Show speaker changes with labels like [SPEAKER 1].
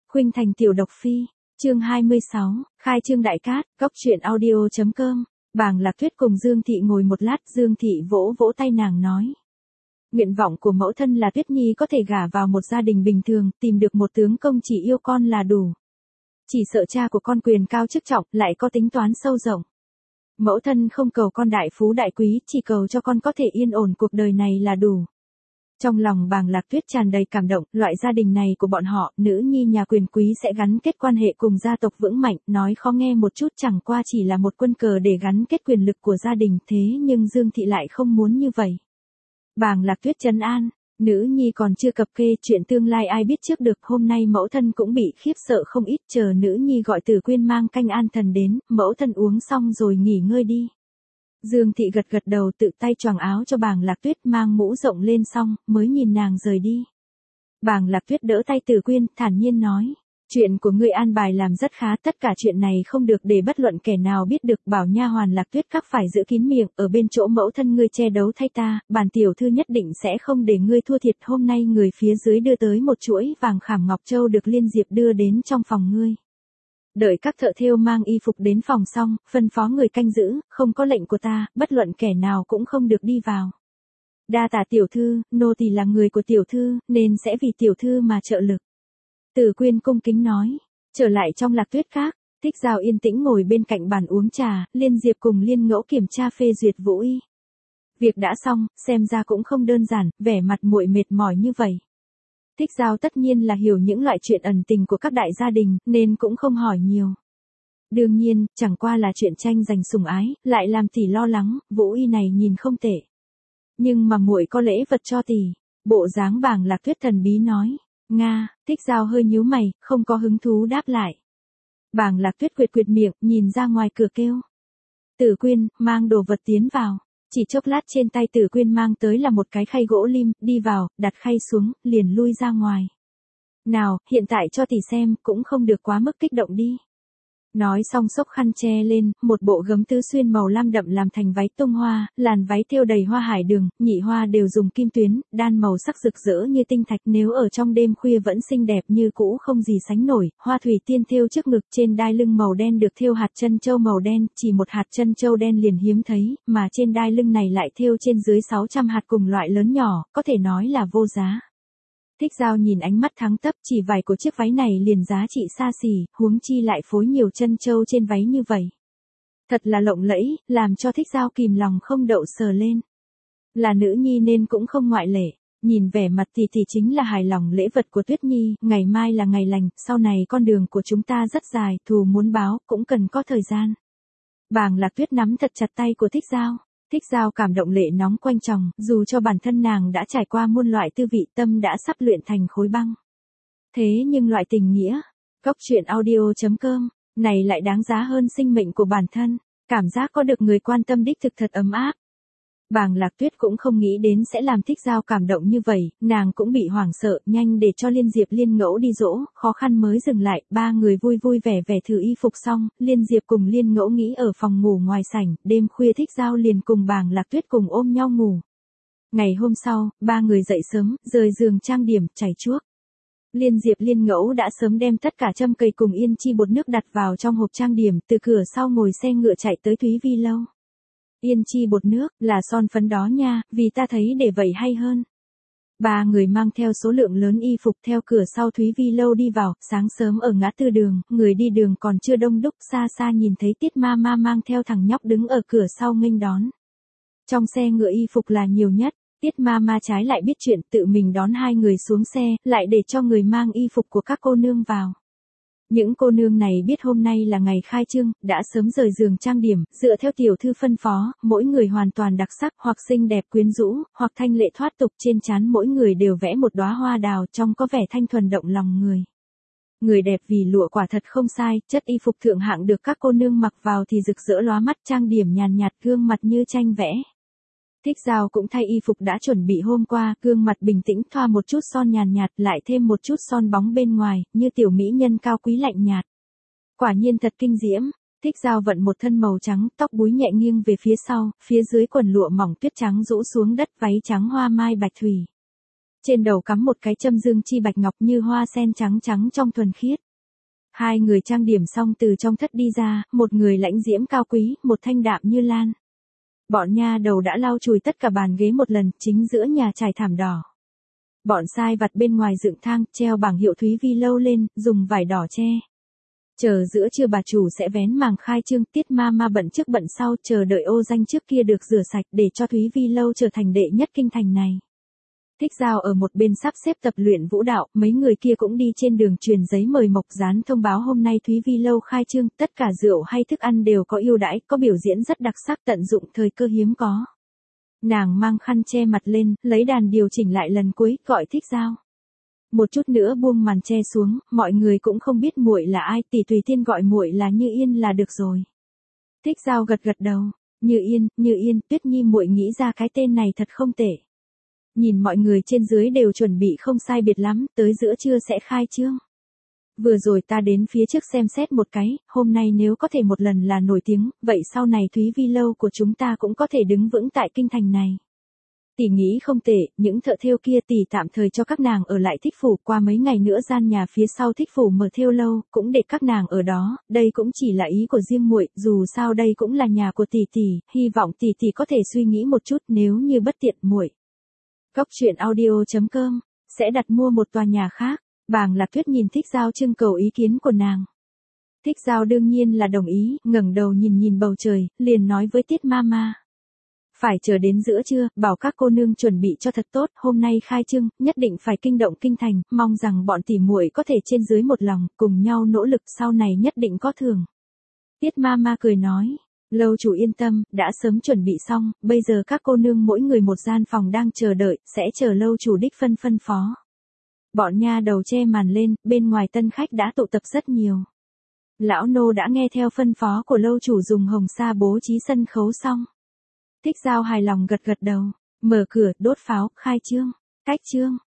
[SPEAKER 1] Khuynh Thành tiểu độc phi, chương 26, khai trương đại cát, góc truyện audio.com. Bàng Lạc Tuyết cùng Dương Thị ngồi một lát, Dương Thị vỗ vỗ tay nàng nói. Nguyện vọng của mẫu thân là Tuyết Nhi có thể gả vào một gia đình bình thường, tìm được một tướng công chỉ yêu con là đủ. Chỉ sợ cha của con quyền cao chức trọng, lại có tính toán sâu rộng. Mẫu thân không cầu con đại phú đại quý, chỉ cầu cho con có thể yên ổn cuộc đời này là đủ. Trong lòng Bàng Lạc Tuyết tràn đầy cảm động, loại gia đình này của bọn họ, nữ nhi nhà quyền quý sẽ gắn kết quan hệ cùng gia tộc vững mạnh, nói khó nghe một chút chẳng qua chỉ là một quân cờ để gắn kết quyền lực của gia đình, thế nhưng Dương Thị lại không muốn như vậy. Bàng Lạc Tuyết trấn an, nữ nhi còn chưa cập kê, chuyện tương lai ai biết trước được, hôm nay mẫu thân cũng bị khiếp sợ không ít, chờ nữ nhi gọi Tử Quyên mang canh an thần đến, mẫu thân uống xong rồi nghỉ ngơi đi. Dương Thị gật gật đầu, tự tay choàng áo cho Bàng Lạc Tuyết, mang mũ rộng lên xong, mới nhìn nàng rời đi. Bàng Lạc Tuyết đỡ tay Tử Quyên, thản nhiên nói, chuyện của ngươi an bài làm rất khá, tất cả chuyện này không được để bất luận kẻ nào biết được, bảo nha hoàn Lạc Tuyết các phải giữ kín miệng, ở bên chỗ mẫu thân ngươi che đấu thay ta, bản tiểu thư nhất định sẽ không để ngươi thua thiệt. Hôm nay người phía dưới đưa tới một chuỗi vàng khảm ngọc châu được Liên Diệp đưa đến trong phòng ngươi. Đợi các thợ thêu mang y phục đến phòng xong, phân phó người canh giữ, không có lệnh của ta, bất luận kẻ nào cũng không được đi vào. Đa tạ tiểu thư, nô tỳ là người của tiểu thư, nên sẽ vì tiểu thư mà trợ lực. Tử Quyên cung kính nói, trở lại trong Lạc Tuyết các, Thích Giao yên tĩnh ngồi bên cạnh bàn uống trà, Liên Diệp cùng Liên Ngẫu kiểm tra phê duyệt vũ y. Việc đã xong, xem ra cũng không đơn giản, vẻ mặt muội mệt mỏi như vậy. Thích Giao tất nhiên là hiểu những loại chuyện ẩn tình của các đại gia đình, nên cũng không hỏi nhiều. Đương nhiên, chẳng qua là chuyện tranh giành sủng ái, lại làm tỷ lo lắng, vũ y này nhìn không tệ. Nhưng mà muội có lễ vật cho tỷ. Bộ dáng Bàng Lạc Tuyết thần bí nói. Nga, Thích Giao hơi nhíu mày, không có hứng thú đáp lại. Bàng Lạc Tuyết quệt miệng, nhìn ra ngoài cửa kêu. Tử Quyên, mang đồ vật tiến vào. Chỉ chốc lát trên tay Tử Quyên mang tới là một cái khay gỗ lim, đi vào, đặt khay xuống, liền lui ra ngoài. Nào, hiện tại cho tỷ xem, cũng không được quá mức kích động đi. Nói xong xốc khăn che lên, một bộ gấm tứ xuyên màu lam đậm làm thành váy tung hoa, làn váy thêu đầy hoa hải đường, nhị hoa đều dùng kim tuyến, đan màu sắc rực rỡ như tinh thạch, nếu ở trong đêm khuya vẫn xinh đẹp như cũ không gì sánh nổi. Hoa thủy tiên thêu trước ngực, trên đai lưng màu đen được thêu hạt chân châu màu đen, chỉ một hạt chân châu đen liền hiếm thấy, mà trên đai lưng này lại thêu trên dưới 600 hạt cùng loại lớn nhỏ, có thể nói là vô giá. Thích Giao nhìn ánh mắt thắng tấp, chỉ vải của chiếc váy này liền giá trị xa xỉ, huống chi lại phối nhiều chân châu trên váy như vậy. Thật là lộng lẫy, làm cho Thích Giao kìm lòng không đậu sờ lên. Là nữ nhi nên cũng không ngoại lệ, nhìn vẻ mặt thì chính là hài lòng lễ vật của Tuyết Nhi, ngày mai là ngày lành, sau này con đường của chúng ta rất dài, thù muốn báo, cũng cần có thời gian. Bàng Lạc Tuyết nắm thật chặt tay của Thích Giao. Thích Giao cảm động lệ nóng quanh tròng, dù cho bản thân nàng đã trải qua muôn loại tư vị, tâm đã sắp luyện thành khối băng. Thế nhưng loại tình nghĩa, góc truyện audio.com, này lại đáng giá hơn sinh mệnh của bản thân, cảm giác có được người quan tâm đích thực thật ấm áp. Bàng Lạc Tuyết cũng không nghĩ đến sẽ làm Thích Giao cảm động như vậy, nàng cũng bị hoảng sợ, nhanh để cho Liên Diệp Liên Ngẫu đi dỗ, khó khăn mới dừng lại, ba người vui vui vẻ vẻ thử y phục xong, Liên Diệp cùng Liên Ngẫu nghĩ ở phòng ngủ ngoài sảnh, đêm khuya Thích Giao liền cùng Bàng Lạc Tuyết cùng ôm nhau ngủ. Ngày hôm sau, ba người dậy sớm, rời giường trang điểm, chải chuốt. Liên Diệp Liên Ngẫu đã sớm đem tất cả châm cây cùng yên chi bột nước đặt vào trong hộp trang điểm, từ cửa sau ngồi xe ngựa chạy tới Thúy Vi Lâu. Yên chi bột nước, là son phấn đó nha, vì ta thấy để vậy hay hơn. Ba người mang theo số lượng lớn y phục theo cửa sau Thúy Vi Lâu đi vào, sáng sớm ở ngã tư đường, người đi đường còn chưa đông đúc, xa xa nhìn thấy Tiết Ma Ma mang theo thằng nhóc đứng ở cửa sau nghênh đón. Trong xe ngựa y phục là nhiều nhất, Tiết Ma Ma trái lại biết chuyện, tự mình đón hai người xuống xe, lại để cho người mang y phục của các cô nương vào. Những cô nương này biết hôm nay là ngày khai trương, đã sớm rời giường trang điểm, dựa theo tiểu thư phân phó, mỗi người hoàn toàn đặc sắc, hoặc xinh đẹp quyến rũ, hoặc thanh lệ thoát tục, trên trán mỗi người đều vẽ một đóa hoa đào, trông có vẻ thanh thuần động lòng người. Người đẹp vì lụa quả thật không sai, chất y phục thượng hạng được các cô nương mặc vào thì rực rỡ lóa mắt, trang điểm nhàn nhạt, gương mặt như tranh vẽ. Thích Giao cũng thay y phục đã chuẩn bị hôm qua, gương mặt bình tĩnh, thoa một chút son nhàn nhạt, lại thêm một chút son bóng bên ngoài, như tiểu mỹ nhân cao quý lạnh nhạt. Quả nhiên thật kinh diễm. Thích Giao vận một thân màu trắng, tóc búi nhẹ nghiêng về phía sau, phía dưới quần lụa mỏng tuyết trắng rũ xuống đất, váy trắng hoa mai bạch thủy. Trên đầu cắm một cái châm dương chi bạch ngọc như hoa sen trắng trắng trong thuần khiết. Hai người trang điểm xong từ trong thất đi ra, một người lãnh diễm cao quý, một thanh đạm như lan. Bọn nha đầu đã lau chùi tất cả bàn ghế một lần, chính giữa nhà trải thảm đỏ. Bọn sai vặt bên ngoài dựng thang, treo bảng hiệu Thúy Vi lâu lên, dùng vải đỏ che. Chờ giữa trưa bà chủ sẽ vén màng khai trương, Tiết Mama bận trước bận sau, chờ đợi ô danh trước kia được rửa sạch để cho Thúy Vi lâu trở thành đệ nhất kinh thành này. Thích Giao ở một bên sắp xếp tập luyện vũ đạo, mấy người kia cũng đi trên đường truyền giấy mời mộc dán thông báo hôm nay Thúy Vi lâu khai trương, tất cả rượu hay thức ăn đều có ưu đãi, có biểu diễn rất đặc sắc, tận dụng thời cơ hiếm có. Nàng mang khăn che mặt lên, lấy đàn điều chỉnh lại lần cuối, gọi Thích Giao. Một chút nữa buông màn che xuống, mọi người cũng không biết muội là ai, tỷ tùy tiên gọi muội là Như Yên là được rồi. Thích Giao gật gật đầu, Như Yên, Tuyết Nhi muội nghĩ ra cái tên này thật không tệ. Nhìn mọi người trên dưới đều chuẩn bị không sai biệt lắm, tới giữa trưa sẽ khai trương. Vừa rồi ta đến phía trước xem xét một cái, hôm nay nếu có thể một lần là nổi tiếng, vậy sau này Thúy Vi lâu của chúng ta cũng có thể đứng vững tại kinh thành này. Tỷ nghĩ không tệ, những thợ thêu kia tỷ tạm thời cho các nàng ở lại Thích phủ, qua mấy ngày nữa gian nhà phía sau Thích phủ mở thêu lâu, cũng để các nàng ở đó, đây cũng chỉ là ý của riêng muội, dù sao đây cũng là nhà của tỷ, hy vọng tỷ có thể suy nghĩ một chút, nếu như bất tiện muội. Góc truyện audio.com sẽ đặt mua một tòa nhà khác. Bàng Lạc Tuyết nhìn Thích Giao trưng cầu ý kiến của nàng. Thích Giao đương nhiên là đồng ý, ngẩng đầu nhìn bầu trời, liền nói với Tiết Mama. Phải chờ đến giữa trưa, bảo các cô nương chuẩn bị cho thật tốt, hôm nay khai trương, nhất định phải kinh động kinh thành, mong rằng bọn tỷ muội có thể trên dưới một lòng, cùng nhau nỗ lực, sau này nhất định có thưởng. Tiết Mama cười nói. Lâu chủ yên tâm, đã sớm chuẩn bị xong, bây giờ các cô nương mỗi người một gian phòng đang chờ đợi, sẽ chờ lâu chủ đích phân phó. Bọn nha đầu che màn lên, bên ngoài tân khách đã tụ tập rất nhiều. Lão nô đã nghe theo phân phó của lâu chủ dùng hồng sa bố trí sân khấu xong. Thích Giao hài lòng gật đầu, mở cửa, đốt pháo, khai trương, cách trương.